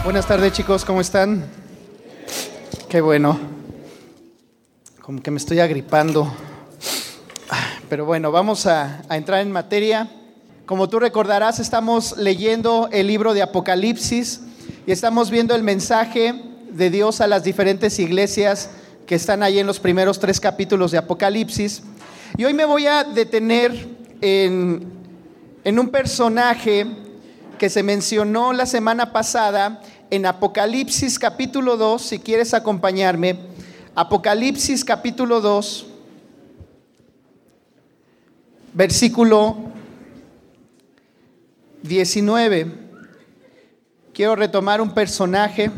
Buenas tardes, chicos, ¿cómo están? Qué bueno. Como que me estoy agripando. Pero bueno, vamos a entrar en materia. Como tú recordarás, estamos leyendo el libro de Apocalipsis y estamos viendo el mensaje de Dios a las diferentes iglesias que están ahí en los primeros 3 capítulos de Apocalipsis. Y hoy me voy a detener en un personaje que se mencionó la semana pasada en Apocalipsis capítulo 2, si quieres acompañarme. Apocalipsis capítulo 2, versículo 19. Quiero retomar un personaje.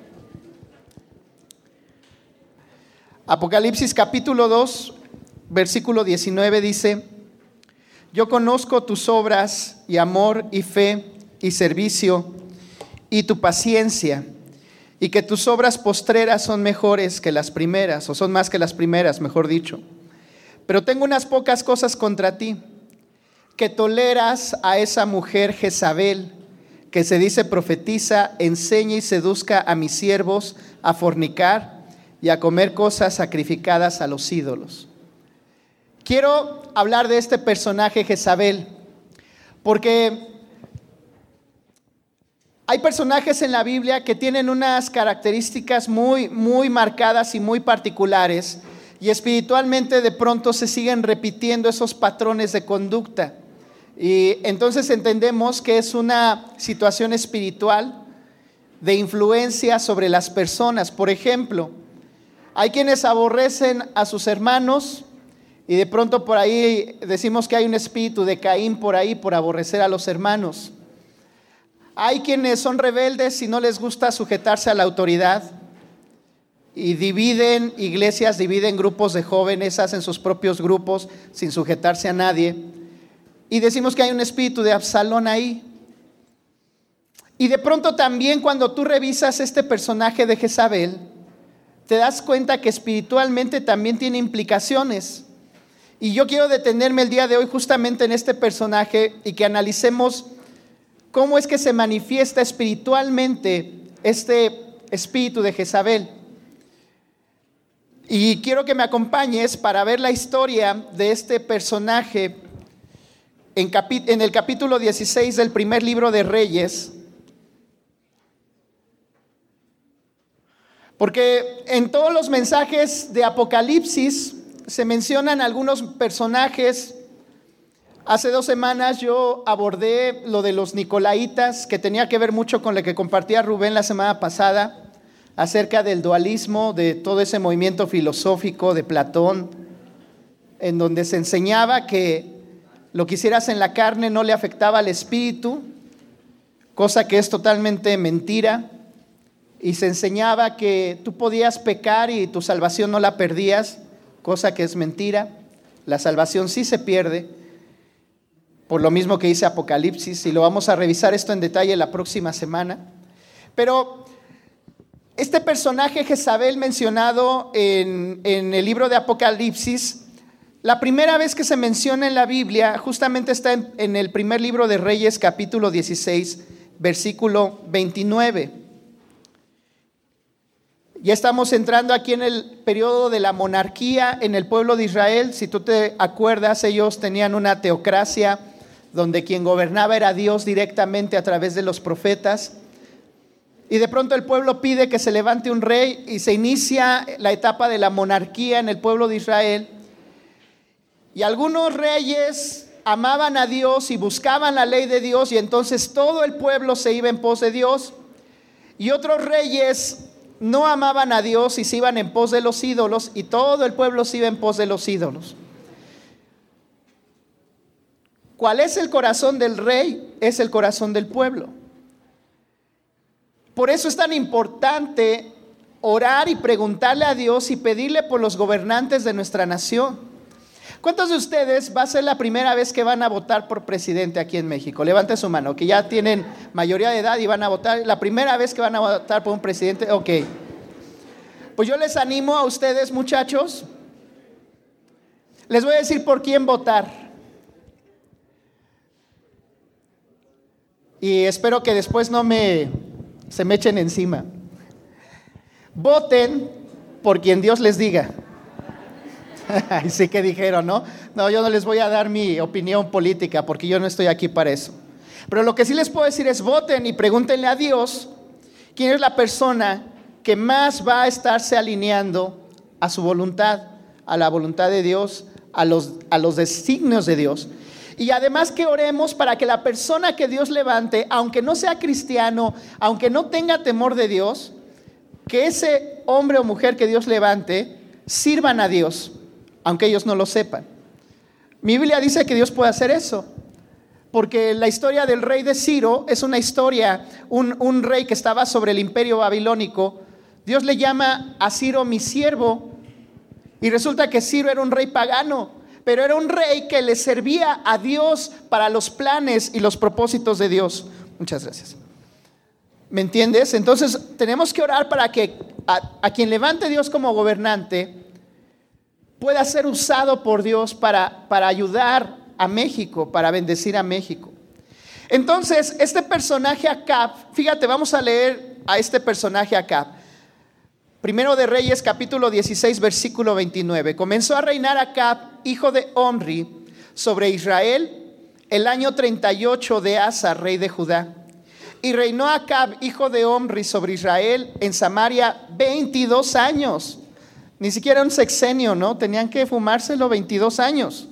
Apocalipsis capítulo 2, versículo 19 dice: yo conozco tus obras y amor y fe y servicio y tu paciencia, y que tus obras postreras son mejores que las primeras, o son más que las primeras, mejor dicho. Pero tengo unas pocas cosas contra ti, que toleras a esa mujer Jezabel, que se dice profetiza, enseña y seduzca a mis siervos a fornicar y a comer cosas sacrificadas a los ídolos. Quiero hablar de este personaje Jezabel, porque hay personajes en la Biblia que tienen unas características muy marcadas y muy particulares, y espiritualmente de pronto se siguen repitiendo esos patrones de conducta. Y entonces entendemos que es una situación espiritual de influencia sobre las personas. Por ejemplo, hay quienes aborrecen a sus hermanos y de pronto por ahí decimos que hay un espíritu de Caín por ahí por aborrecer a los hermanos. Hay quienes son rebeldes y no les gusta sujetarse a la autoridad y dividen iglesias, dividen grupos de jóvenes, hacen sus propios grupos sin sujetarse a nadie. Y decimos que hay un espíritu de Absalón ahí. Y de pronto también cuando tú revisas este personaje de Jezabel, te das cuenta que espiritualmente también tiene implicaciones. Y yo quiero detenerme el día de hoy justamente en este personaje y que analicemos cómo es que se manifiesta espiritualmente este espíritu de Jezabel. Y quiero que me acompañes para ver la historia de este personaje en el capítulo 16 del primer libro de Reyes. Porque en todos los mensajes de Apocalipsis se mencionan algunos personajes. Hace 2 semanas yo abordé lo de los Nicolaitas, que tenía que ver mucho con lo que compartía Rubén la semana pasada, acerca del dualismo, de todo ese movimiento filosófico de Platón, en donde se enseñaba que lo que hicieras en la carne no le afectaba al espíritu, cosa que es totalmente mentira, y se enseñaba que tú podías pecar y tu salvación no la perdías, cosa que es mentira. La salvación sí se pierde, por lo mismo que dice Apocalipsis, y lo vamos a revisar esto en detalle la próxima semana. Pero este personaje Jezabel mencionado en el libro de Apocalipsis, la primera vez que se menciona en la Biblia justamente está en el primer libro de Reyes, capítulo 16, versículo 29. Ya estamos entrando aquí en el periodo de la monarquía en el pueblo de Israel. Si tú te acuerdas, ellos tenían una teocracia donde quien gobernaba era Dios directamente a través de los profetas. Y de pronto el pueblo pide que se levante un rey y se inicia la etapa de la monarquía en el pueblo de Israel. Y algunos reyes amaban a Dios y buscaban la ley de Dios, y entonces todo el pueblo se iba en pos de Dios. Y otros reyes no amaban a Dios y se iban en pos de los ídolos, y todo el pueblo se iba en pos de los ídolos. ¿Cuál es el corazón del rey? Es el corazón del pueblo. Por eso es tan importante orar y preguntarle a Dios y pedirle por los gobernantes de nuestra nación. ¿Cuántos de ustedes va a ser la primera vez que van a votar por presidente aquí en México? Levante su mano, que ya tienen mayoría de edad y van a votar. La primera vez que van a votar por un presidente, ok. Pues yo les animo a ustedes, muchachos. Les voy a decir por quién votar. Y espero que después no me se me echen encima. Voten por quien Dios les diga. Y sí que dijeron, ¿no? No, yo no les voy a dar mi opinión política porque yo no estoy aquí para eso. Pero lo que sí les puedo decir es voten y pregúntenle a Dios quién es la persona que más va a estarse alineando a su voluntad, a la voluntad de Dios, a los designios de Dios. Y además que oremos para que la persona que Dios levante, aunque no sea cristiano, aunque no tenga temor de Dios, que ese hombre o mujer que Dios levante sirvan a Dios, aunque ellos no lo sepan. Mi Biblia dice que Dios puede hacer eso, porque la historia del rey de Ciro es una historia, un rey que estaba sobre el imperio babilónico. Dios le llama a Ciro mi siervo, y resulta que Ciro era un rey pagano, pero era un rey que le servía a Dios para los planes y los propósitos de Dios. Muchas gracias. ¿Me entiendes? Entonces tenemos que orar para que a quien levante Dios como gobernante pueda ser usado por Dios para ayudar a México, para bendecir a México. Entonces, este personaje Acab, fíjate, vamos a leer a este personaje Acab. Primero de Reyes, capítulo 16, versículo 29. Comenzó a reinar Acab, hijo de Omri, sobre Israel el año 38 de Asa, rey de Judá. Y reinó Acab, hijo de Omri, sobre Israel en Samaria 22 años. Ni siquiera un sexenio, ¿no? Tenían que fumárselo 22 años.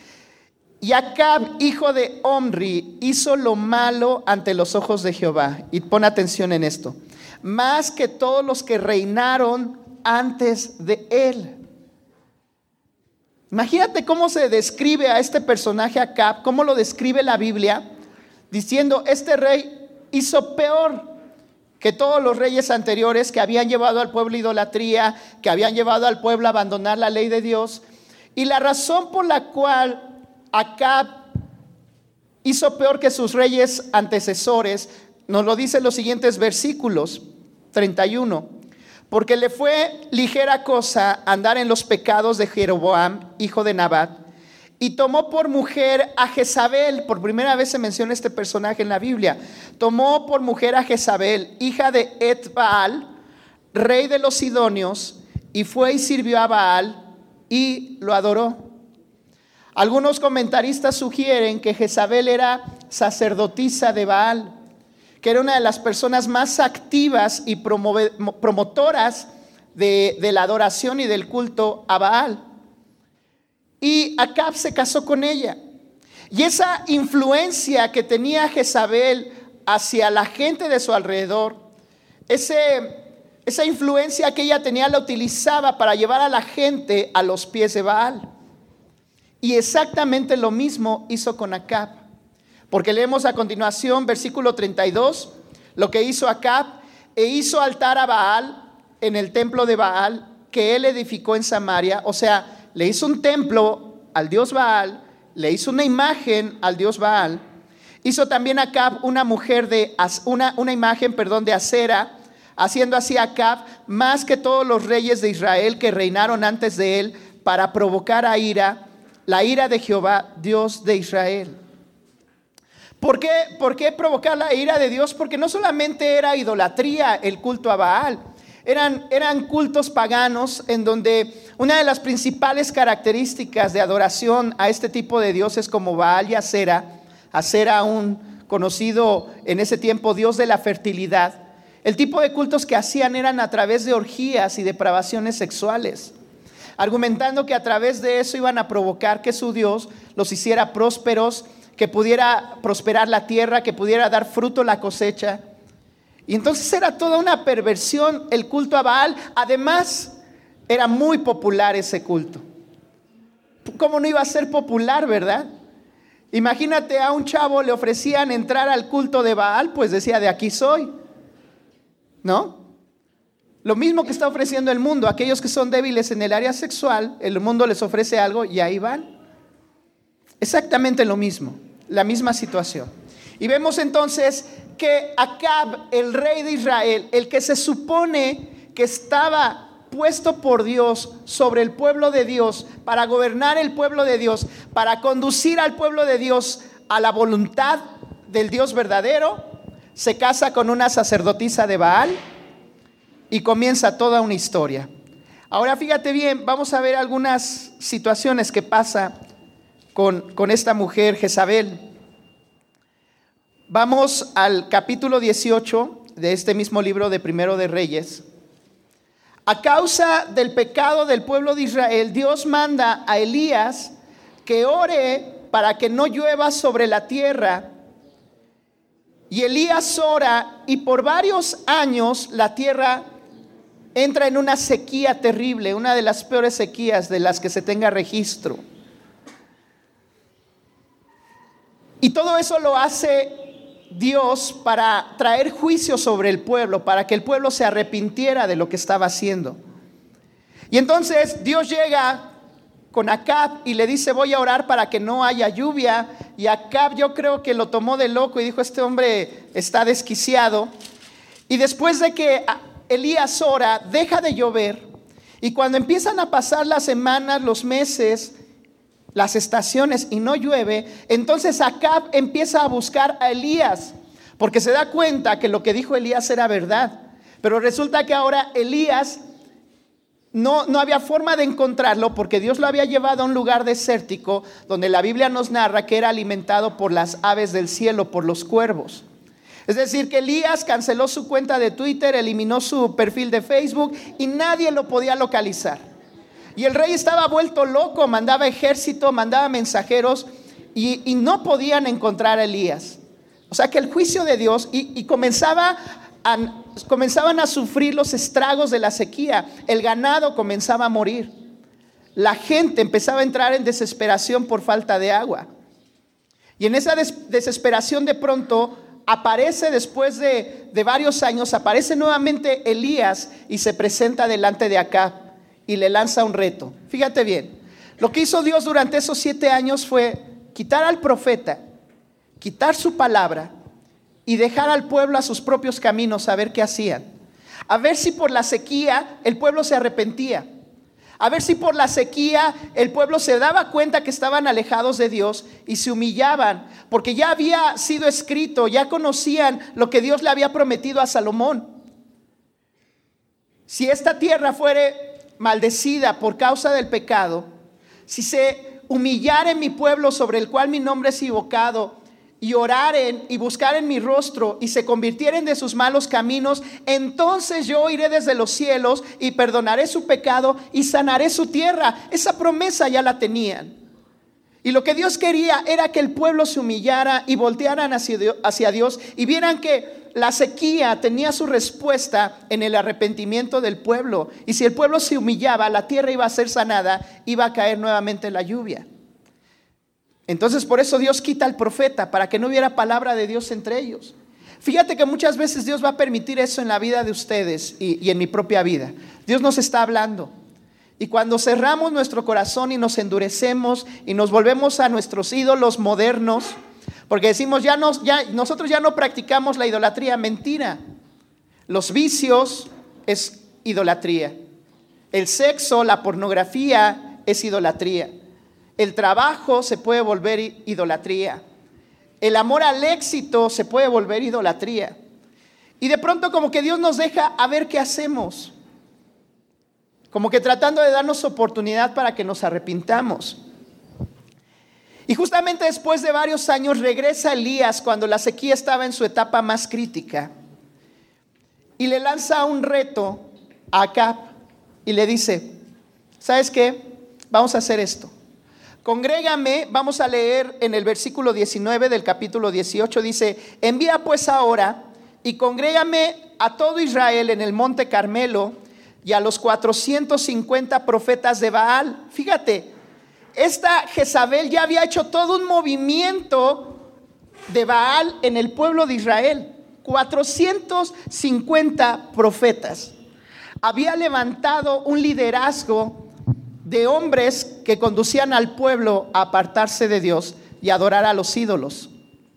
Y Acab, hijo de Omri, hizo lo malo ante los ojos de Jehová. Y pon atención en esto. Más que todos los que reinaron antes de él. Imagínate cómo se describe a este personaje Acab, cómo lo describe la Biblia, diciendo, este rey hizo peor que todos los reyes anteriores que habían llevado al pueblo a idolatría, que habían llevado al pueblo a abandonar la ley de Dios. Y la razón por la cual Acab hizo peor que sus reyes antecesores, nos lo dicen los siguientes versículos, 31. Porque le fue ligera cosa andar en los pecados de Jeroboam, hijo de Nabat, y tomó por mujer a Jezabel. Por primera vez se menciona este personaje en la Biblia. Tomó por mujer a Jezabel, hija de Et-Baal, rey de los Sidonios, y fue y sirvió a Baal y lo adoró. Algunos comentaristas sugieren que Jezabel era sacerdotisa de Baal, que era una de las personas más activas y promotoras de la adoración y del culto a Baal. Y Acab se casó con ella. Y esa influencia que tenía Jezabel hacia la gente de su alrededor, esa influencia que ella tenía la utilizaba para llevar a la gente a los pies de Baal. Y exactamente lo mismo hizo con Acab. Porque leemos a continuación, versículo 32, lo que hizo Acab: e hizo altar a Baal en el templo de Baal que él edificó en Samaria. O sea, le hizo un templo al dios Baal, le hizo una imagen al dios Baal. Hizo también Acab una imagen de Acera, haciendo así Acab más que todos los reyes de Israel que reinaron antes de él, para provocar la ira de Jehová, Dios de Israel. ¿Por qué provocar la ira de Dios? Porque no solamente era idolatría el culto a Baal, eran cultos paganos en donde una de las principales características de adoración a este tipo de dioses como Baal y Acera, un conocido en ese tiempo dios de la fertilidad, el tipo de cultos que hacían eran a través de orgías y depravaciones sexuales, argumentando que a través de eso iban a provocar que su Dios los hiciera prósperos, que pudiera prosperar la tierra, que pudiera dar fruto la cosecha. Y entonces era toda una perversión el culto a Baal. Además, era muy popular ese culto. ¿Cómo no iba a ser popular, verdad? Imagínate, a un chavo le ofrecían entrar al culto de Baal, pues decía, de aquí soy, ¿no? Lo mismo que está ofreciendo el mundo. Aquellos que son débiles en el área sexual, el mundo les ofrece algo y ahí van. Exactamente lo mismo, la misma situación. Y vemos entonces que Acab, el rey de Israel, el que se supone que estaba puesto por Dios sobre el pueblo de Dios, para gobernar el pueblo de Dios, para conducir al pueblo de Dios a la voluntad del Dios verdadero, se casa con una sacerdotisa de Baal y comienza toda una historia. Ahora fíjate bien, vamos a ver algunas situaciones que pasa con esta mujer Jezabel. Vamos al capítulo 18 de este mismo libro de Primero de Reyes. A causa del pecado del pueblo de Israel, Dios manda a Elías que ore para que no llueva sobre la tierra. Y Elías ora y por varios años la tierra entra en una sequía terrible, una de las peores sequías de las que se tenga registro. Y todo eso lo hace Dios para traer juicio sobre el pueblo, para que el pueblo se arrepintiera de lo que estaba haciendo. Y entonces Dios llega con Acab y le dice: voy a orar para que no haya lluvia. Y Acab, yo creo que lo tomó de loco y dijo: este hombre está desquiciado. Y después de que Elías ora, deja de llover. Y cuando empiezan a pasar las semanas, los meses, las estaciones y no llueve, entonces Acab empieza a buscar a Elías, porque se da cuenta que lo que dijo Elías era verdad. Pero resulta que ahora Elías no había forma de encontrarlo, porque Dios lo había llevado a un lugar desértico donde la Biblia nos narra que era alimentado por las aves del cielo, por los cuervos. Es decir, que Elías canceló su cuenta de Twitter, eliminó su perfil de Facebook y nadie lo podía localizar. Y el rey estaba vuelto loco, mandaba ejército, mandaba mensajeros y no podían encontrar a Elías. O sea que el juicio de Dios y comenzaban a sufrir los estragos de la sequía. El ganado comenzaba a morir. La gente empezaba a entrar en desesperación por falta de agua. Y en esa desesperación de pronto aparece, después de varios años, aparece nuevamente Elías y se presenta delante de Acab y le lanza un reto. Fíjate bien, lo que hizo Dios durante esos 7 años fue quitar al profeta, quitar su palabra y dejar al pueblo a sus propios caminos, a ver qué hacían. A ver si por la sequía el pueblo se arrepentía. A ver si por la sequía el pueblo se daba cuenta que estaban alejados de Dios y se humillaban, porque ya había sido escrito, ya conocían lo que Dios le había prometido a Salomón. Si esta tierra fuere maldecida por causa del pecado, si se humillaren mi pueblo sobre el cual mi nombre es invocado, y oraren y buscaren mi rostro y se convirtieren de sus malos caminos, entonces yo iré desde los cielos y perdonaré su pecado y sanaré su tierra. Esa promesa ya la tenían. Y lo que Dios quería era que el pueblo se humillara y voltearan hacia Dios y vieran que la sequía tenía su respuesta en el arrepentimiento del pueblo. Y si el pueblo se humillaba, la tierra iba a ser sanada, iba a caer nuevamente la lluvia. Entonces por eso Dios quita al profeta, para que no hubiera palabra de Dios entre ellos. Fíjate que muchas veces Dios va a permitir eso en la vida de ustedes y en mi propia vida. Dios nos está hablando. Y cuando cerramos nuestro corazón y nos endurecemos y nos volvemos a nuestros ídolos modernos, porque decimos nosotros ya no practicamos la idolatría. Mentira. Los vicios es idolatría. El sexo, la pornografía es idolatría. El trabajo se puede volver idolatría. El amor al éxito se puede volver idolatría. Y de pronto como que Dios nos deja a ver qué hacemos. Como que tratando de darnos oportunidad para que nos arrepintamos. Y justamente después de varios años regresa Elías cuando la sequía estaba en su etapa más crítica. Y le lanza un reto a Acab y le dice: ¿sabes qué? Vamos a hacer esto. Congrégame, vamos a leer en el versículo 19 del capítulo 18, dice: envía pues ahora y congrégame a todo Israel en el monte Carmelo y a los 450 profetas de Baal. Fíjate, esta Jezabel ya había hecho todo un movimiento de Baal en el pueblo de Israel. 450 profetas. Había levantado un liderazgo de hombres que conducían al pueblo a apartarse de Dios y adorar a los ídolos.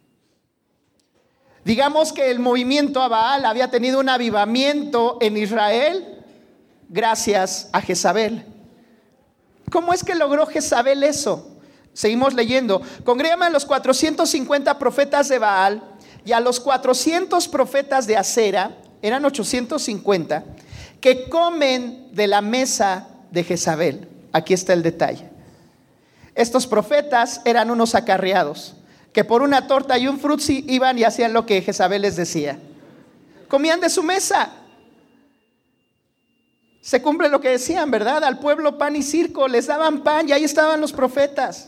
Digamos que el movimiento a Baal había tenido un avivamiento en Israel gracias a Jezabel. ¿Cómo es que logró Jezabel eso? Seguimos leyendo. Congrégame a los 450 profetas de Baal y a los 400 profetas de Acera, eran 850, que comen de la mesa de Jezabel. Aquí está el detalle. Estos profetas eran unos acarreados, que por una torta y un frutzi iban y hacían lo que Jezabel les decía. Comían de su mesa. Se cumple lo que decían, ¿verdad? Al pueblo pan y circo, les daban pan y ahí estaban los profetas.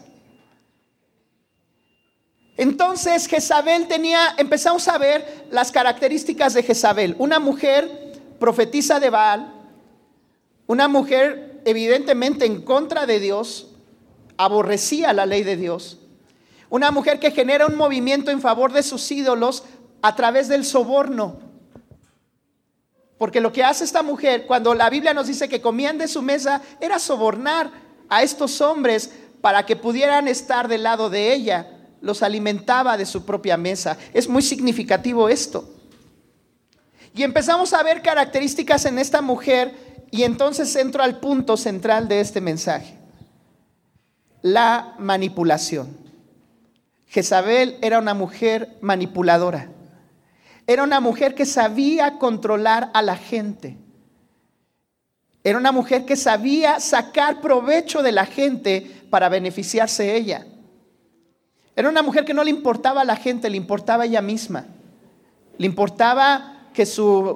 Entonces Jezabel empezamos a ver las características de Jezabel. Una mujer profetisa de Baal, una mujer evidentemente en contra de Dios, aborrecía la ley de Dios. Una mujer que genera un movimiento en favor de sus ídolos a través del soborno. Porque lo que hace esta mujer, cuando la Biblia nos dice que comían de su mesa, era sobornar a estos hombres para que pudieran estar del lado de ella. Los alimentaba de su propia mesa. Es muy significativo esto. Y empezamos a ver características en esta mujer, y entonces entro al punto central de este mensaje: la manipulación. Jezabel era una mujer manipuladora. Era una mujer que sabía controlar a la gente. Era una mujer que sabía sacar provecho de la gente para beneficiarse ella. Era una mujer que no le importaba a la gente, le importaba a ella misma. Le importaba que su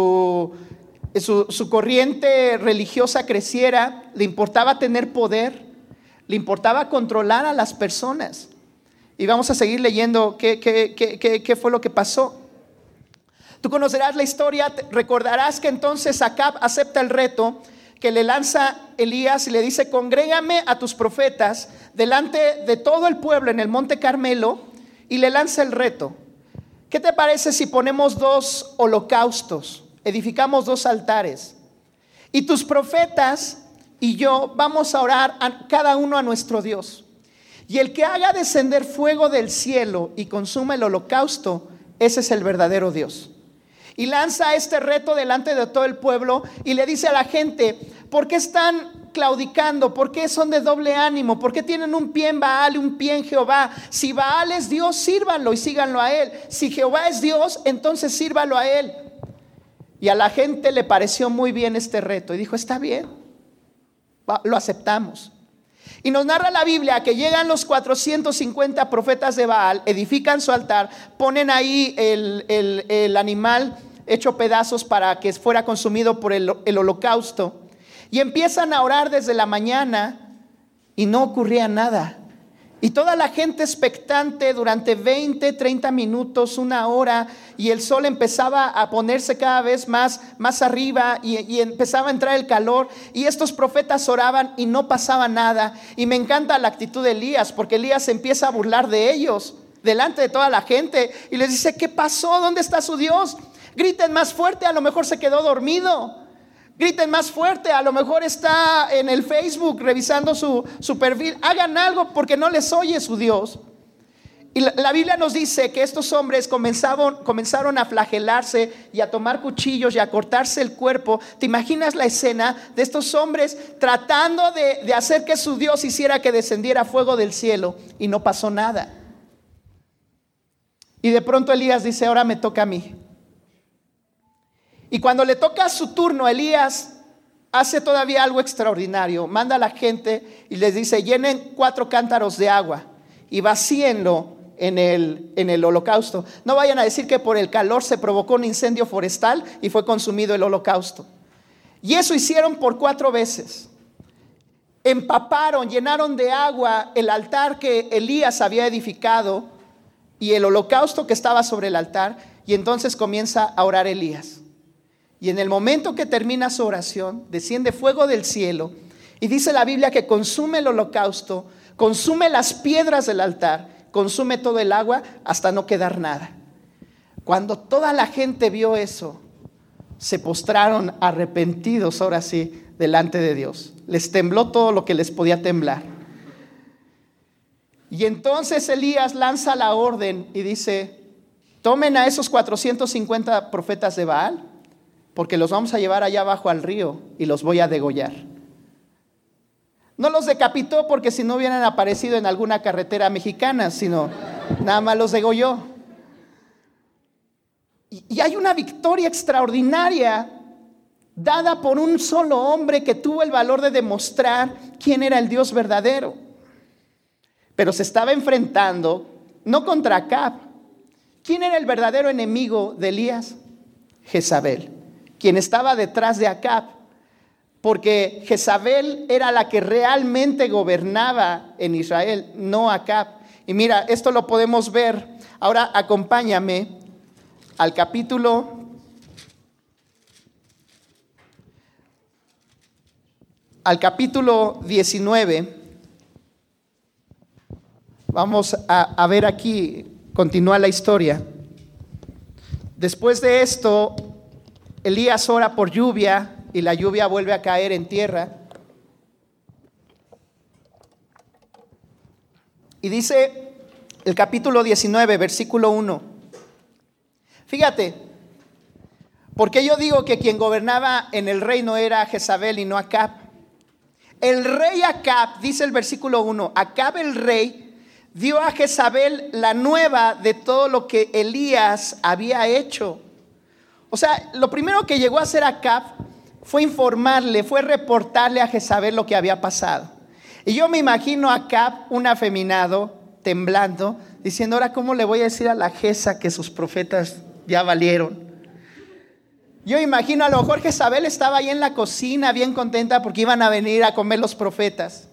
corriente religiosa creciera, le importaba tener poder, le importaba controlar a las personas. Y vamos a seguir leyendo qué fue lo que pasó. Tú conocerás la historia, recordarás que entonces Acab acepta el reto que le lanza Elías y le dice: congrégame a tus profetas delante de todo el pueblo en el monte Carmelo, y le lanza el reto. ¿Qué te parece si ponemos 2 holocaustos, edificamos 2 altares, y tus profetas y yo vamos a orar cada uno a nuestro Dios? Y el que haga descender fuego del cielo y consuma el holocausto, ese es el verdadero Dios. Y lanza este reto delante de todo el pueblo y le dice a la gente: ¿por qué están claudicando? ¿Por qué son de doble ánimo? ¿Por qué tienen un pie en Baal y un pie en Jehová? Si Baal es Dios, sírvanlo y síganlo a él. Si Jehová es Dios, entonces sírvalo a él. Y a la gente le pareció muy bien este reto y dijo: está bien, lo aceptamos. Y nos narra la Biblia que llegan los 450 profetas de Baal, edifican su altar, ponen ahí el animal hecho pedazos para que fuera consumido por el holocausto, y empiezan a orar desde la mañana y no ocurría nada. Y toda la gente expectante durante 20, 30 minutos, 1 hora, y el sol empezaba a ponerse cada vez más arriba y empezaba a entrar el calor, y estos profetas oraban y no pasaba nada. Y me encanta la actitud de Elías, porque Elías se empieza a burlar de ellos delante de toda la gente y les dice: ¿qué pasó? ¿Dónde está su Dios? Griten más fuerte, a lo mejor se quedó dormido. Griten más fuerte, a lo mejor está en el Facebook revisando su perfil. Hagan algo porque no les oye su Dios. Y la Biblia nos dice que estos hombres comenzaron a flagelarse y a tomar cuchillos y a cortarse el cuerpo. ¿Te imaginas la escena de estos hombres tratando de hacer que su Dios hiciera que descendiera fuego del cielo? Y no pasó nada. Y de pronto Elías dice: ahora me toca a mí. Y cuando le toca su turno, Elías hace todavía algo extraordinario. Manda a la gente y les dice: llenen 4 cántaros de agua y vacíenlo en el holocausto. No vayan a decir que por el calor se provocó un incendio forestal y fue consumido el holocausto. Y eso hicieron por 4 veces. Empaparon, llenaron de agua el altar que Elías había edificado y el holocausto que estaba sobre el altar. Y entonces comienza a orar Elías. Y en el momento que termina su oración, desciende fuego del cielo, y dice la Biblia que consume el holocausto, consume las piedras del altar, consume todo el agua hasta no quedar nada. Cuando toda la gente vio eso, se postraron arrepentidos, ahora sí, delante de Dios. Les tembló todo lo que les podía temblar. Y entonces Elías lanza la orden y dice: tomen a esos 450 profetas de Baal, porque los vamos a llevar allá abajo al río y los voy a degollar. No los decapitó porque si no hubieran aparecido en alguna carretera mexicana, sino nada más los degolló. Y hay una victoria extraordinaria dada por un solo hombre que tuvo el valor de demostrar quién era el Dios verdadero. Pero se estaba enfrentando no contra Acab. ¿Quién era el verdadero enemigo de Elías? Jezabel, quien estaba detrás de Acab. Porque Jezabel era la que realmente gobernaba en Israel, no Acab. Y mira, esto lo podemos ver. Ahora acompáñame al capítulo 19. Vamos a ver aquí, continúa la historia. Después de esto, Elías ora por lluvia y la lluvia vuelve a caer en tierra. Y dice el capítulo 19, versículo 1. Fíjate, porque yo digo que quien gobernaba en el reino era Jezabel y no Acab. El rey Acab, dice el versículo 1, Acab el rey dio a Jezabel la nueva de todo lo que Elías había hecho. O sea, lo primero que llegó a hacer Acab fue informarle, fue reportarle a Jezabel lo que había pasado. Y yo me imagino a Acab, un afeminado, temblando, diciendo, ahora ¿cómo le voy a decir a la Jeza que sus profetas ya valieron? Yo imagino, a lo mejor Jezabel estaba ahí en la cocina bien contenta porque iban a venir a comer los profetas.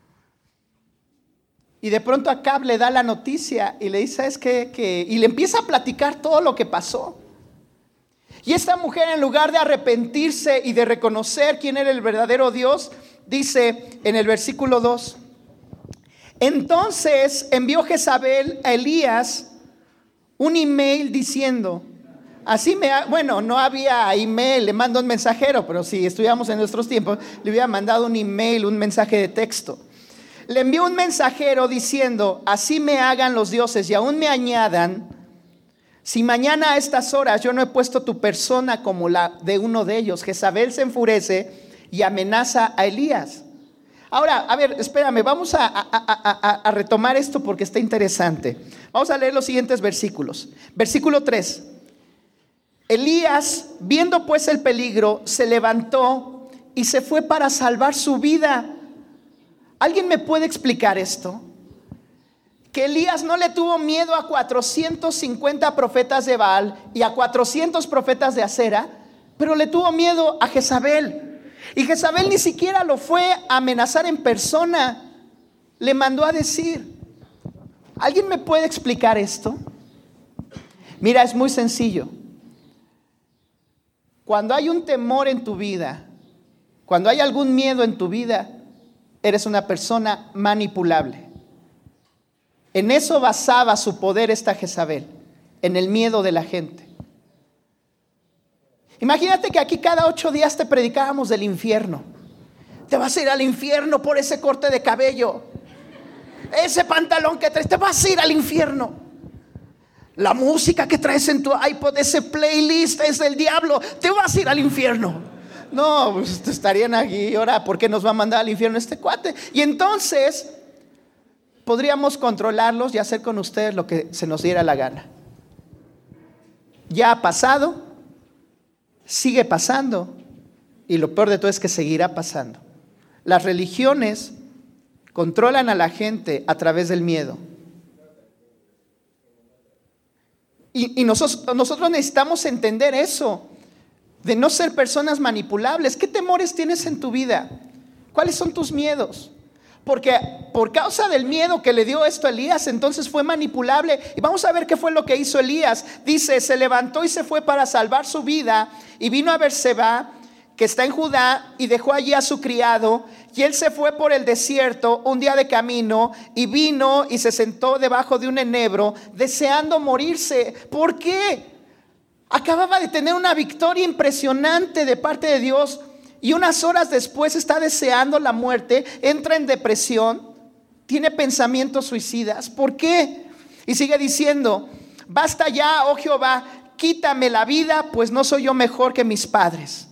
Y de pronto Acab le da la noticia y le dice, ¿sabes qué? Y le empieza a platicar todo lo que pasó. Y esta mujer, en lugar de arrepentirse y de reconocer quién era el verdadero Dios, dice en el versículo 2, entonces envió Jezabel a Elías un email diciendo, bueno, no había email, le mando un mensajero, pero si estuviéramos en nuestros tiempos, le hubiera mandado un email, un mensaje de texto. Le envió un mensajero diciendo, así me hagan los dioses y aún me añadan, si mañana a estas horas yo no he puesto tu persona como la de uno de ellos. Jezabel se enfurece y amenaza a Elías. Ahora, a ver, espérame, vamos a retomar esto porque está interesante. Vamos a leer los siguientes versículos. Versículo 3. Elías, viendo pues el peligro, se levantó y se fue para salvar su vida. ¿Alguien me puede explicar esto? Que Elías no le tuvo miedo a 450 profetas de Baal y a 400 profetas de Acera, pero le tuvo miedo a Jezabel. Y Jezabel ni siquiera lo fue a amenazar en persona, le mandó a decir. ¿Alguien me puede explicar esto? Mira, es muy sencillo. Cuando hay un temor en tu vida, cuando hay algún miedo en tu vida, eres una persona manipulable. En eso basaba su poder esta Jezabel, en el miedo de la gente. Imagínate que aquí cada 8 días te predicábamos del infierno. Te vas a ir al infierno por ese corte de cabello, ese pantalón que traes, te vas a ir al infierno. La música que traes en tu iPod, ese playlist es del diablo, te vas a ir al infierno. No, pues estarían aquí, ahora, ¿por qué nos va a mandar al infierno este cuate? Y entonces podríamos controlarlos y hacer con ustedes lo que se nos diera la gana. Ya ha pasado, sigue pasando, y lo peor de todo es que seguirá pasando. Las religiones controlan a la gente a través del miedo. Y nosotros necesitamos entender eso, de no ser personas manipulables. ¿Qué temores tienes en tu vida? ¿Cuáles son tus miedos? Porque por causa del miedo que le dio esto a Elías, entonces fue manipulable. Y vamos a ver qué fue lo que hizo Elías. Dice, se levantó y se fue para salvar su vida y vino a Beerseba, que está en Judá, y dejó allí a su criado. Y él se fue por el desierto un día de camino y vino y se sentó debajo de un enebro, deseando morirse. ¿Por qué? Acababa de tener una victoria impresionante de parte de Dios. Y unas horas después está deseando la muerte, entra en depresión, tiene pensamientos suicidas. ¿Por qué? Y sigue diciendo, basta ya, oh Jehová, quítame la vida, pues no soy yo mejor que mis padres.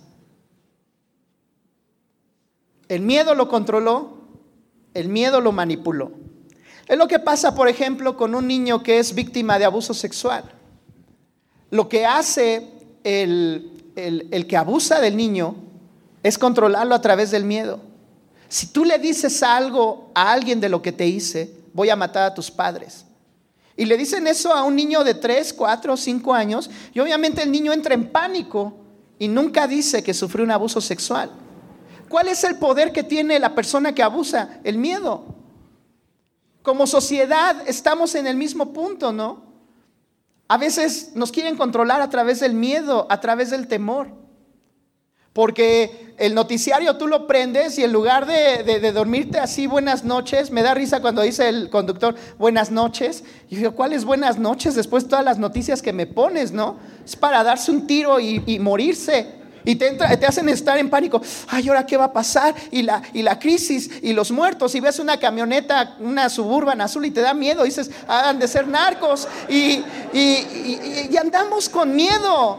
El miedo lo controló, el miedo lo manipuló. Es lo que pasa, por ejemplo, con un niño que es víctima de abuso sexual. lo que hace el que abusa del niño es controlarlo a través del miedo. Si tú le dices algo a alguien de lo que te hice, voy a matar a tus padres. Y le dicen eso a un niño de 3, 4, 5 años, y obviamente el niño entra en pánico y nunca dice que sufrió un abuso sexual. ¿Cuál es el poder que tiene la persona que abusa? El miedo. Como sociedad estamos en el mismo punto, ¿no? A veces nos quieren controlar a través del miedo, a través del temor. Porque el noticiario tú lo prendes y en lugar de dormirte así buenas noches, me da risa cuando dice el conductor buenas noches. Y yo digo, ¿cuáles buenas noches después de todas las noticias que me pones, no? Es para darse un tiro y morirse. Y te hacen estar en pánico. Ay, ¿ahora qué va a pasar? Y la crisis y los muertos. Y ves una camioneta, una Suburban azul y te da miedo. Y dices, han de ser narcos. Y andamos con miedo.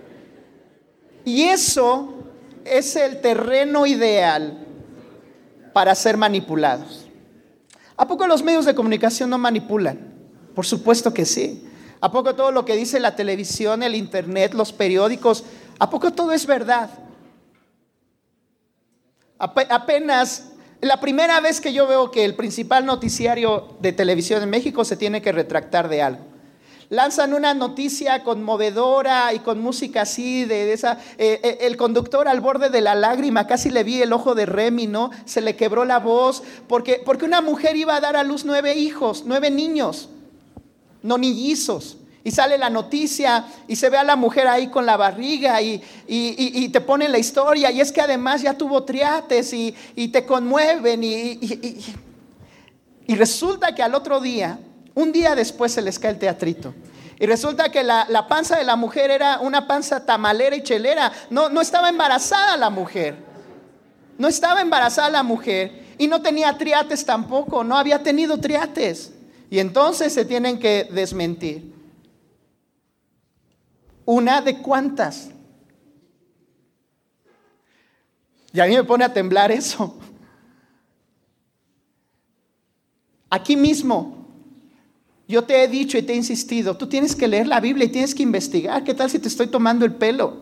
Y eso es el terreno ideal para ser manipulados. ¿A poco los medios de comunicación no manipulan? Por supuesto que sí. ¿A poco todo lo que dice la televisión, el internet, los periódicos, a poco todo es verdad? Apenas la primera vez que yo veo que el principal noticiario de televisión en México se tiene que retractar de algo. Lanzan una noticia conmovedora y con música así de esa, el conductor al borde de la lágrima, casi le vi el ojo de Remy, ¿no? Se le quebró la voz porque una mujer iba a dar a luz 9 hijos, 9 niños, no nillizos. Y sale la noticia y se ve a la mujer ahí con la barriga y te ponen la historia. Y es que además ya tuvo triates y te conmueven y resulta que al otro día, un día después, se les cae el teatrito. Y resulta que la panza de la mujer era una panza tamalera y chelera. No estaba embarazada la mujer. No estaba embarazada la mujer. Y no tenía triates tampoco. No había tenido triates. Y entonces se tienen que desmentir. ¿Una de cuántas? Y a mí me pone a temblar eso. Aquí mismo yo te he dicho y te he insistido, tú tienes que leer la Biblia y tienes que investigar. ¿Qué tal si te estoy tomando el pelo?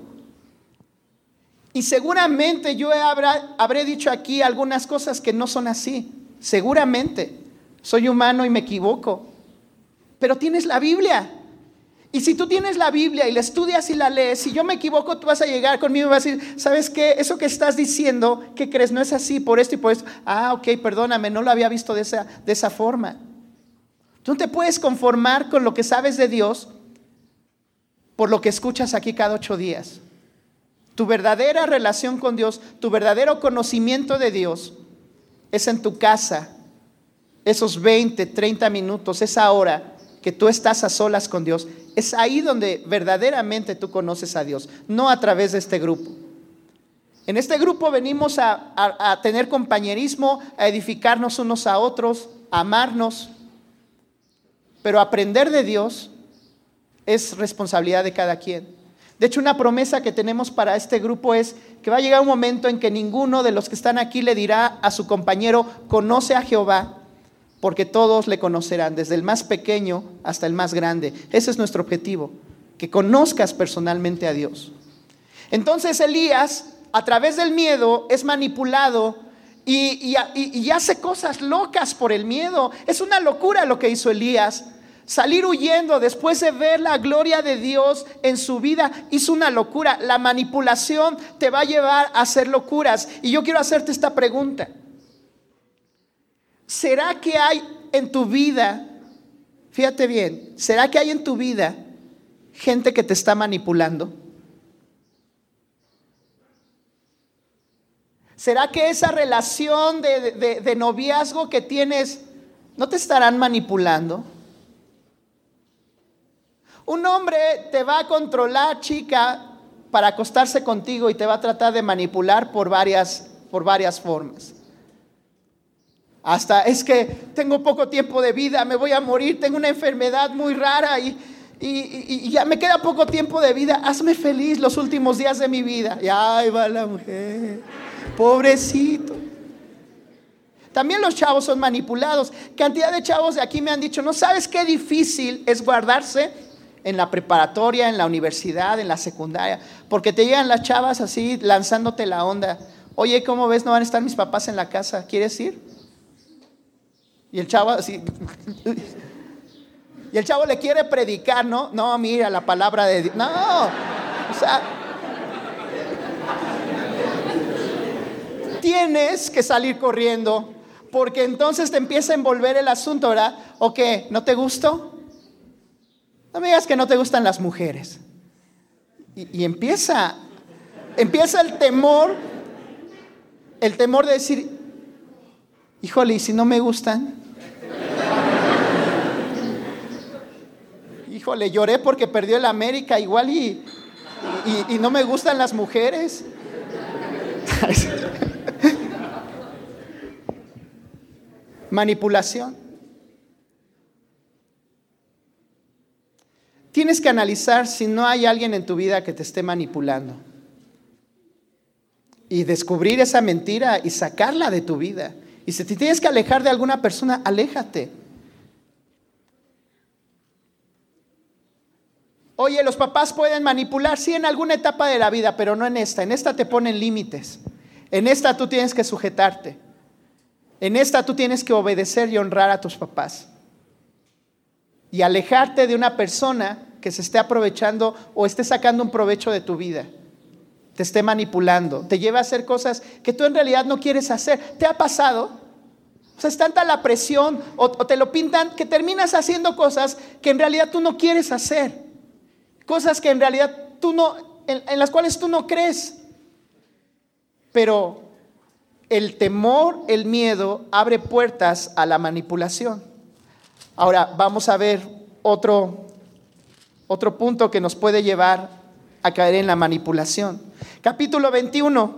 Y seguramente yo habré dicho aquí algunas cosas que no son así. Seguramente. Soy humano y me equivoco. Pero tienes la Biblia. Y si tú tienes la Biblia y la estudias y la lees, si yo me equivoco, tú vas a llegar conmigo y vas a decir, ¿sabes qué? Eso que estás diciendo, ¿qué crees? No es así, por esto y por esto. Ah, ok, perdóname, no lo había visto de esa forma. Tú no te puedes conformar con lo que sabes de Dios por lo que escuchas aquí cada 8 días. Tu verdadera relación con Dios, tu verdadero conocimiento de Dios es en tu casa, esos 20, 30 minutos, esa hora que tú estás a solas con Dios. Es ahí donde verdaderamente tú conoces a Dios, no a través de este grupo. En este grupo venimos a tener compañerismo, a edificarnos unos a otros, a amarnos. Pero aprender de Dios es responsabilidad de cada quien. De hecho, una promesa que tenemos para este grupo es que va a llegar un momento en que ninguno de los que están aquí le dirá a su compañero, conoce a Jehová, porque todos le conocerán, desde el más pequeño hasta el más grande. Ese es nuestro objetivo, que conozcas personalmente a Dios. Entonces Elías, a través del miedo, es manipulado y hace cosas locas por el miedo. Es una locura lo que hizo Elías. Salir huyendo después de ver la gloria de Dios en su vida hizo una locura. La manipulación te va a llevar a hacer locuras. Y yo quiero hacerte esta pregunta. ¿Será que hay en tu vida, fíjate bien, será que hay en tu vida gente que te está manipulando? ¿Será que esa relación de noviazgo que tienes no te estarán manipulando? Un hombre te va a controlar, chica, para acostarse contigo y te va a tratar de manipular por varias formas. Hasta es que tengo poco tiempo de vida, me voy a morir, tengo una enfermedad muy rara y ya me queda poco tiempo de vida. Hazme feliz los últimos días de mi vida. Y ahí va la mujer, pobrecito. También los chavos son manipulados. Cantidad de chavos de aquí me han dicho, ¿no sabes qué difícil es guardarse en la preparatoria, en la universidad, en la secundaria, porque te llegan las chavas así lanzándote la onda. Oye, ¿cómo ves? No van a estar mis papás en la casa, ¿quieres ir? Y el chavo así, y el chavo le quiere predicar, ¿no? No, mira la palabra de Dios. No, o sea, tienes que salir corriendo, porque entonces te empieza a envolver el asunto, ¿verdad? ¿O qué? ¿No te gustó? No me digas que no te gustan las mujeres. Y empieza el temor de decir, híjole, ¿y si no me gustan? Híjole, lloré porque perdió el América igual y no me gustan las mujeres. Manipulación. Tienes que analizar si no hay alguien en tu vida que te esté manipulando. Y descubrir esa mentira y sacarla de tu vida. Y si te tienes que alejar de alguna persona, aléjate. Oye, los papás pueden manipular, sí, en alguna etapa de la vida, pero no en esta. En esta te ponen límites. En esta tú tienes que sujetarte. En esta tú tienes que obedecer y honrar a tus papás. Y alejarte de una persona que se esté aprovechando o esté sacando un provecho de tu vida. Te esté manipulando, te lleva a hacer cosas que tú en realidad no quieres hacer. ¿Te ha pasado? O sea, es tanta la presión o te lo pintan que terminas haciendo cosas que en realidad tú no quieres hacer. Cosas que en realidad tú no, en las cuales tú no crees. Pero el temor, el miedo abre puertas a la manipulación. Ahora vamos a ver otro punto que nos puede llevar a caer en la manipulación. Capítulo 21.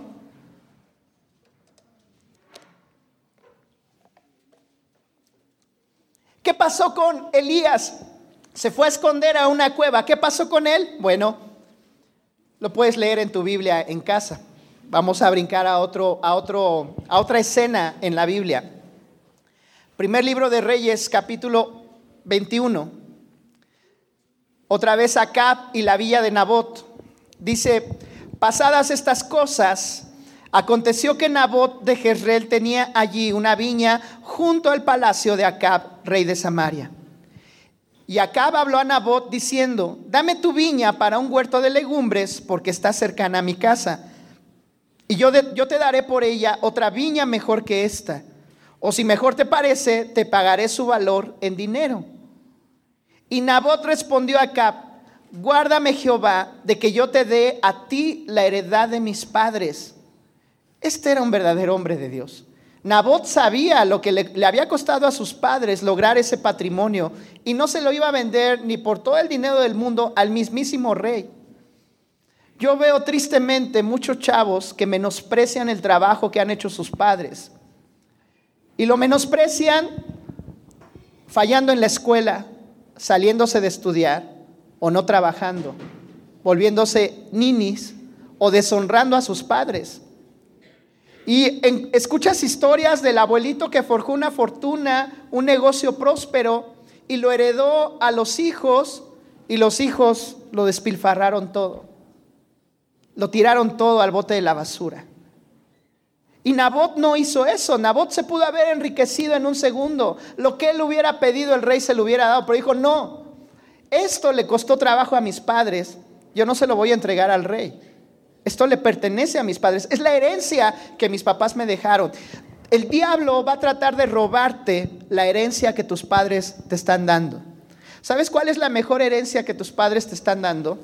¿Qué pasó con Elías? Se fue a esconder a una cueva. ¿Qué pasó con él? Bueno, lo puedes leer en tu Biblia en casa. Vamos a brincar a otra escena en la Biblia. Primer libro de Reyes, capítulo 21. Otra vez Acab y la villa de Nabot. Dice, pasadas estas cosas, aconteció que Nabot de Jezreel tenía allí una viña junto al palacio de Acab, rey de Samaria. Y Acab habló a Nabot diciendo, dame tu viña para un huerto de legumbres, porque está cercana a mi casa. Y yo te daré por ella otra viña mejor que esta. O si mejor te parece, te pagaré su valor en dinero. Y Nabot respondió a Acab, guárdame Jehová de que yo te dé a ti la heredad de mis padres. Este era un verdadero hombre de Dios. Nabot sabía lo que le había costado a sus padres lograr ese patrimonio y no se lo iba a vender ni por todo el dinero del mundo al mismísimo rey. Yo veo tristemente muchos chavos que menosprecian el trabajo que han hecho sus padres y lo menosprecian fallando en la escuela, saliéndose de estudiar o no trabajando, volviéndose ninis o deshonrando a sus padres. Y escuchas historias del abuelito que forjó una fortuna, un negocio próspero y lo heredó a los hijos y los hijos lo despilfarraron todo. Lo tiraron todo al bote de la basura. Y Nabot no hizo eso. Nabot se pudo haber enriquecido en un segundo. Lo que él hubiera pedido el rey se lo hubiera dado, pero dijo no, esto le costó trabajo a mis padres, yo no se lo voy a entregar al rey. Esto le pertenece a mis padres. Es la herencia que mis papás me dejaron. El diablo va a tratar de robarte la herencia que tus padres te están dando. ¿Sabes cuál es la mejor herencia que tus padres te están dando?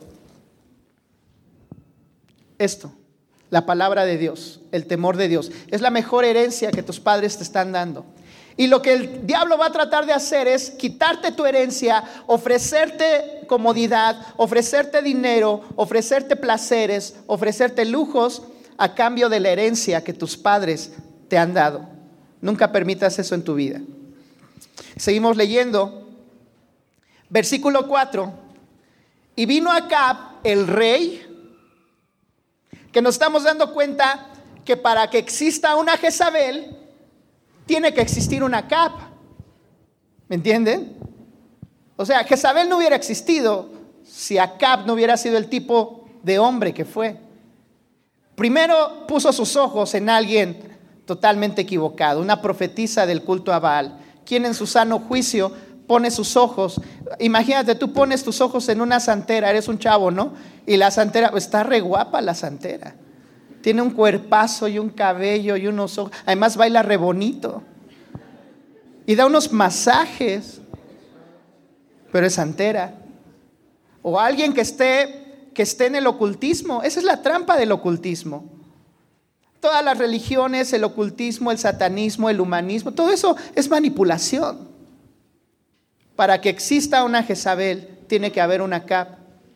Esto, la palabra de Dios, el temor de Dios. Es la mejor herencia que tus padres te están dando. Y lo que el diablo va a tratar de hacer es quitarte tu herencia, ofrecerte comodidad, ofrecerte dinero, ofrecerte placeres, ofrecerte lujos a cambio de la herencia que tus padres te han dado. Nunca permitas eso en tu vida. Seguimos leyendo. Versículo 4. Y vino Acab, el rey, que nos estamos dando cuenta que para que exista una Jezabel, tiene que existir una Acab. ¿Me entienden? O sea, Jezabel no hubiera existido si Acab no hubiera sido el tipo de hombre que fue. Primero puso sus ojos en alguien totalmente equivocado, una profetisa del culto a Baal, quien en su sano juicio pone sus ojos. Imagínate, tú pones tus ojos en una santera, eres un chavo, ¿no? Y la santera, está re guapa la santera. Tiene un cuerpazo y un cabello y unos ojos. Además baila re bonito. Y da unos masajes. Pero es santera. O alguien que esté en el ocultismo. Esa es la trampa del ocultismo. Todas las religiones, el ocultismo, el satanismo, el humanismo, todo eso es manipulación. Para que exista una Jezabel, tiene que haber una Acab.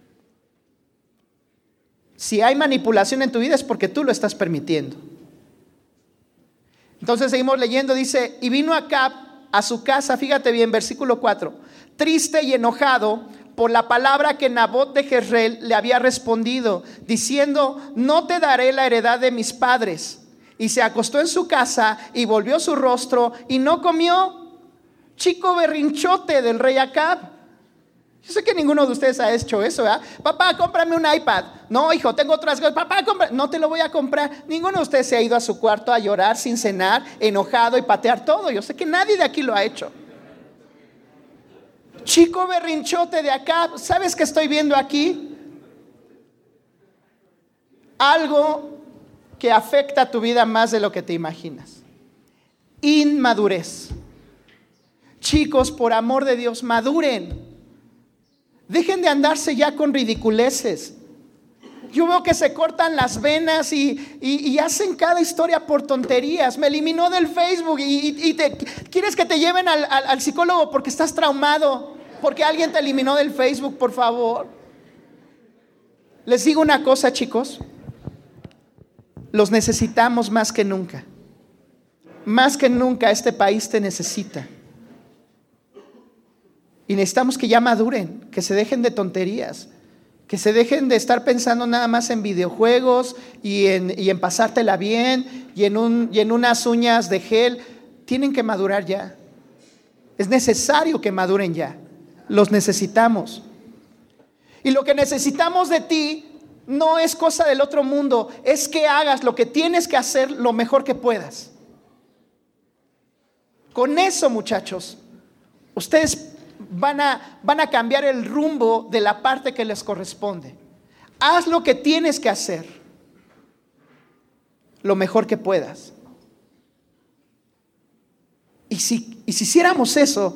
Si hay manipulación en tu vida es porque tú lo estás permitiendo. Entonces seguimos leyendo, dice, y vino Acab a su casa, fíjate bien, versículo 4, triste y enojado por la palabra que Nabot de Jezreel le había respondido, diciendo, no te daré la heredad de mis padres. Y se acostó en su casa y volvió su rostro y no comió. Chico berrinchote del rey Acab. Yo sé que ninguno de ustedes ha hecho eso, ¿verdad? Papá, cómprame un iPad. No, hijo, tengo otras cosas. Papá, no te lo voy a comprar. Ninguno de ustedes se ha ido a su cuarto a llorar sin cenar, enojado y patear todo. Yo sé que nadie de aquí lo ha hecho. Chico berrinchote de Acab, ¿sabes qué estoy viendo aquí? Algo que afecta a tu vida más de lo que te imaginas. Inmadurez. Chicos, por amor de Dios, maduren. Dejen de andarse ya con ridiculeces. Yo veo que se cortan las venas y hacen cada historia por tonterías. Me eliminó del Facebook y quieres que te lleven al psicólogo porque estás traumado, porque alguien te eliminó del Facebook, por favor. Les digo una cosa, chicos. Los necesitamos más que nunca. Más que nunca este país te necesita. Y necesitamos que ya maduren, que se dejen de tonterías, que se dejen de estar pensando nada más en videojuegos y en pasártela bien y en unas uñas de gel. Tienen que madurar ya. Es necesario que maduren ya. Los necesitamos. Y lo que necesitamos de ti no es cosa del otro mundo, es que hagas lo que tienes que hacer lo mejor que puedas. Con eso, muchachos, ustedes van a cambiar el rumbo de la parte que les corresponde. Haz lo que tienes que hacer lo mejor que puedas. Y si hiciéramos eso,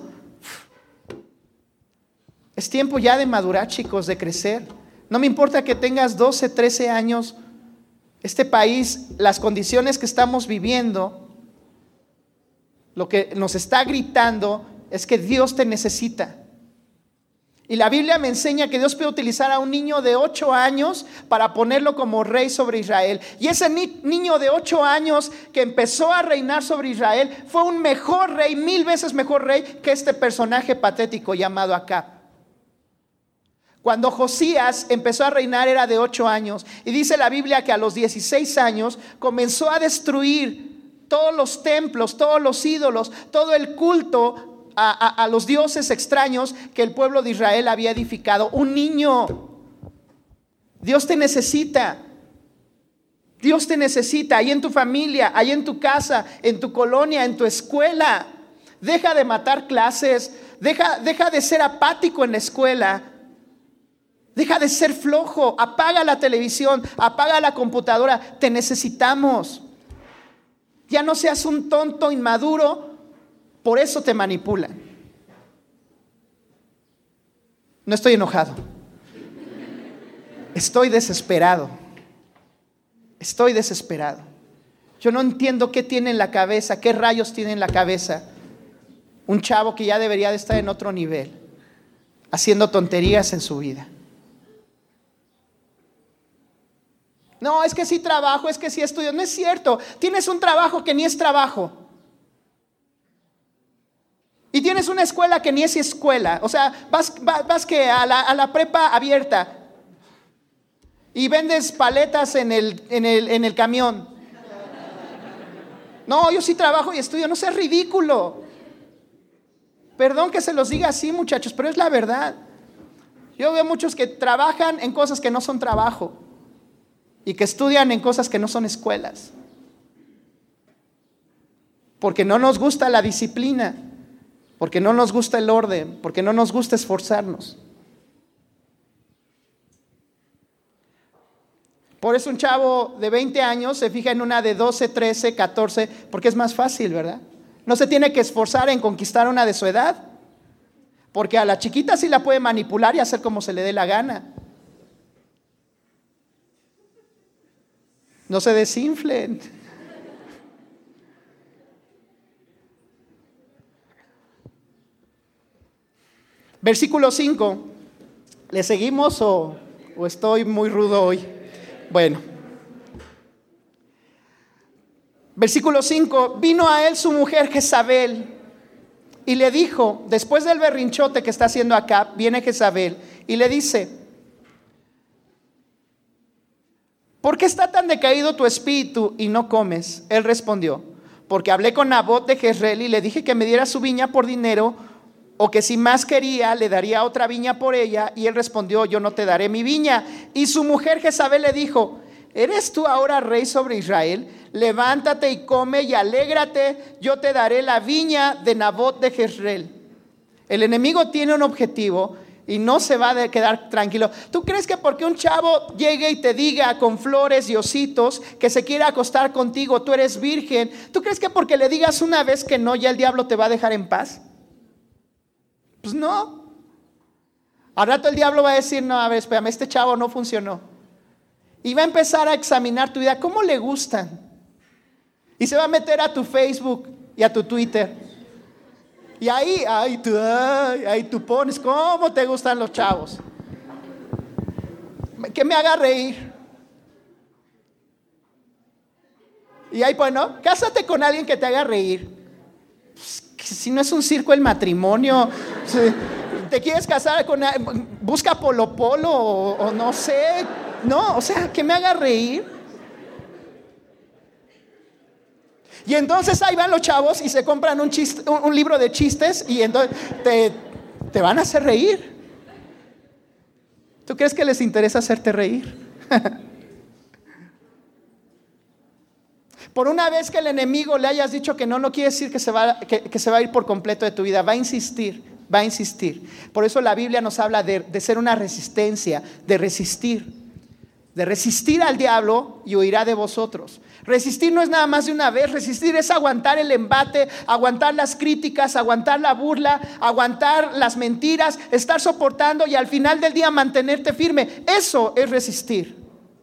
es tiempo ya de madurar, chicos, de crecer. No me importa que tengas 12, 13 años. Este país, las condiciones que estamos viviendo, lo que nos está gritando es que Dios te necesita. Y la Biblia me enseña que Dios puede utilizar a un niño de 8 años para ponerlo como rey sobre Israel. Y ese niño de 8 años que empezó a reinar sobre Israel fue un mejor rey, 1000 veces mejor rey que este personaje patético llamado Acab. Cuando Josías empezó a reinar era de 8 años. Y dice la Biblia que a los 16 años comenzó a destruir todos los templos, todos los ídolos, todo el culto a los dioses extraños que el pueblo de Israel había edificado. Un niño. Dios te necesita. Dios te necesita ahí en tu familia, ahí en tu casa, en tu colonia, en tu escuela. Deja de matar clases. Deja de ser apático en la escuela. Deja de ser flojo. Apaga la televisión, apaga la computadora. Te necesitamos. Ya no seas un tonto inmaduro. Por eso te manipulan. No estoy enojado. Estoy desesperado. Estoy desesperado. Yo no entiendo qué tiene en la cabeza, qué rayos tiene en la cabeza un chavo que ya debería de estar en otro nivel, haciendo tonterías en su vida. No, es que sí trabajo, es que sí estudio. No es cierto. Tienes un trabajo que ni es trabajo. Y tienes una escuela que ni es escuela. O sea, vas que a la prepa abierta y vendes paletas en el camión. No, yo sí trabajo y estudio. No seas ridículo. Perdón que se los diga así, muchachos, pero es la verdad. Yo veo muchos que trabajan en cosas que no son trabajo y que estudian en cosas que no son escuelas. Porque no nos gusta la disciplina, porque no nos gusta el orden, porque no nos gusta esforzarnos. Por eso un chavo de 20 años se fija en una de 12, 13, 14, porque es más fácil, ¿verdad? No se tiene que esforzar en conquistar una de su edad, porque a la chiquita sí la puede manipular y hacer como se le dé la gana. No se desinflen. Versículo 5. ¿Le seguimos o estoy muy rudo hoy? Bueno. Versículo 5. Vino a él su mujer Jezabel y le dijo, después del berrinchote que está haciendo Acab, viene Jezabel y le dice: ¿por qué está tan decaído tu espíritu y no comes? Él respondió: porque hablé con Nabot de Jezreel y le dije que me diera su viña por dinero, o que si más quería le daría otra viña por ella. Y él respondió: yo no te daré mi viña. Y su mujer Jezabel le dijo: ¿eres tú ahora rey sobre Israel? Levántate y come y alégrate, yo te daré la viña de Nabot de Jezreel. El enemigo tiene un objetivo y no se va a quedar tranquilo. ¿Tú crees que porque un chavo llegue y te diga con flores y ositos que se quiere acostar contigo, tú eres virgen? ¿Tú crees que porque le digas una vez que no, ya el diablo te va a dejar en paz? Pues no. Al rato el diablo va a decir: no, a ver, espérame, este chavo no funcionó. Y va a empezar a examinar tu vida. ¿Cómo le gustan? Y se va a meter a tu Facebook y a tu Twitter. Y ahí tú pones cómo te gustan los chavos. Que me haga reír. Y ahí pues, ¿no? Cásate con alguien que te haga reír. Pues, si no es un circo el matrimonio. ¿Te quieres casar con alguien? Busca Polo Polo o no sé. No, o sea, que me haga reír. Y entonces ahí van los chavos y se compran un libro de chistes y entonces te van a hacer reír. ¿Tú crees que les interesa hacerte reír? Por una vez que el enemigo le hayas dicho que no, no quiere decir que se va a ir por completo de tu vida. Va a insistir. Por eso la Biblia nos habla de ser una resistencia, de resistir al diablo y huirá de vosotros. Resistir no es nada más de una vez. Resistir es aguantar el embate, aguantar las críticas, aguantar la burla, aguantar las mentiras, estar soportando y al final del día mantenerte firme. Eso es resistir.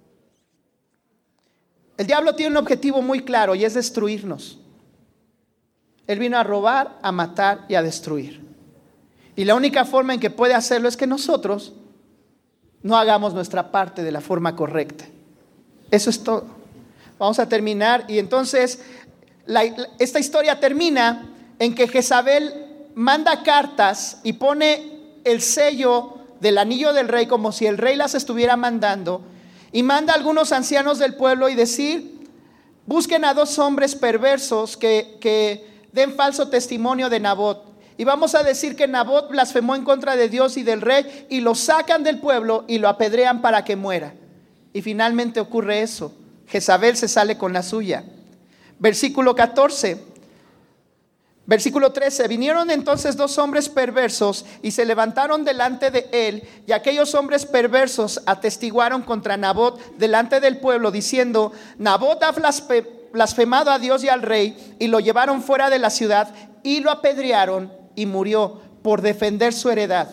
El diablo tiene un objetivo muy claro y es destruirnos. Él vino a robar, a matar y a destruir. Y la única forma en que puede hacerlo es que nosotros no hagamos nuestra parte de la forma correcta. Eso es todo. Vamos a terminar y entonces esta historia termina en que Jezabel manda cartas y pone el sello del anillo del rey como si el rey las estuviera mandando, y manda a algunos ancianos del pueblo y decir: busquen a 2 hombres perversos que den falso testimonio de Nabot. Y vamos a decir que Nabot blasfemó en contra de Dios y del rey, y lo sacan del pueblo y lo apedrean para que muera. Y finalmente ocurre eso. Jezabel se sale con la suya. Versículo 14. Versículo 13. Vinieron entonces 2 hombres perversos y se levantaron delante de él, y aquellos hombres perversos atestiguaron contra Nabot delante del pueblo, diciendo: Nabot ha blasfemado a Dios y al rey. Y lo llevaron fuera de la ciudad y lo apedrearon, y murió por defender su heredad.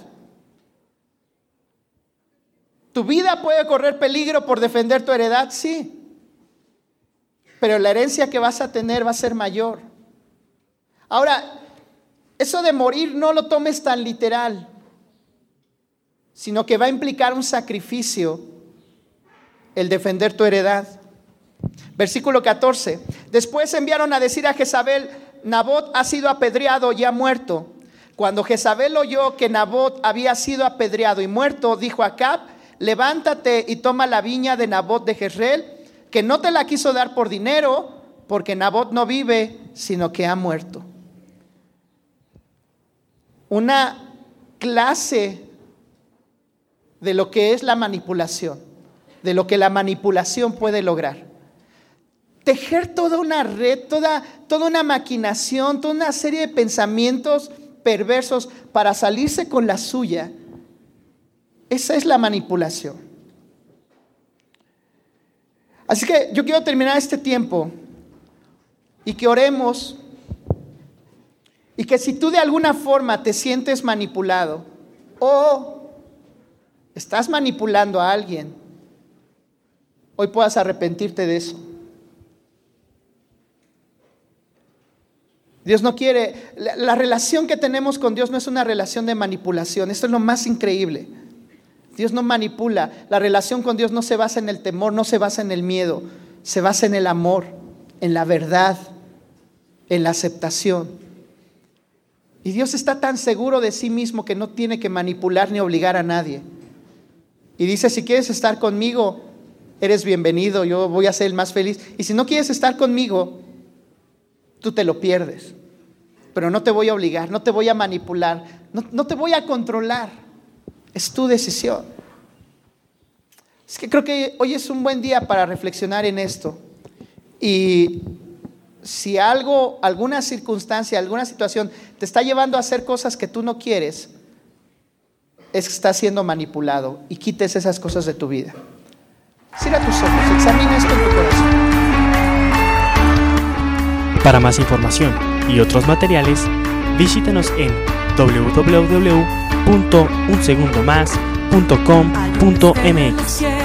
¿Tu vida puede correr peligro por defender tu heredad? Sí. Pero la herencia que vas a tener va a ser mayor. Ahora, eso de morir no lo tomes tan literal, sino que va a implicar un sacrificio el defender tu heredad. Versículo 14. Después enviaron a decir a Jezabel: Nabot ha sido apedreado y ha muerto. Cuando Jezabel oyó que Nabot había sido apedreado y muerto, dijo a Acab: levántate y toma la viña de Nabot de Jezreel, que no te la quiso dar por dinero, porque Nabot no vive, sino que ha muerto. Una clase de lo que es la manipulación, de lo que la manipulación puede lograr. Tejer toda una red, toda una maquinación, toda una serie de pensamientos perversos para salirse con la suya. Esa es la manipulación. Así que yo quiero terminar este tiempo y que oremos, y que si tú de alguna forma te sientes manipulado o estás manipulando a alguien, hoy puedas arrepentirte de eso. Dios no quiere, la relación que tenemos con Dios no es una relación de manipulación. Esto es lo más increíble. Dios no manipula. La relación con Dios no se basa en el temor, no se basa en el miedo, se basa en el amor, en la verdad, en la aceptación. Y Dios está tan seguro de sí mismo que no tiene que manipular ni obligar a nadie. Y dice, si quieres estar conmigo, eres bienvenido, yo voy a ser el más feliz. Y si no quieres estar conmigo, tú te lo pierdes. Pero no te voy a obligar, no te voy a manipular, no te voy a controlar. Es tu decisión. Es que creo que hoy es un buen día para reflexionar en esto. Y si alguna circunstancia, alguna situación te está llevando a hacer cosas que tú no quieres, es que estás siendo manipulado, y quites esas cosas de tu vida. Cierra tus ojos, examina esto en tu corazón. Para más información y otros materiales, visítanos en www.unsegundomás.com.mx.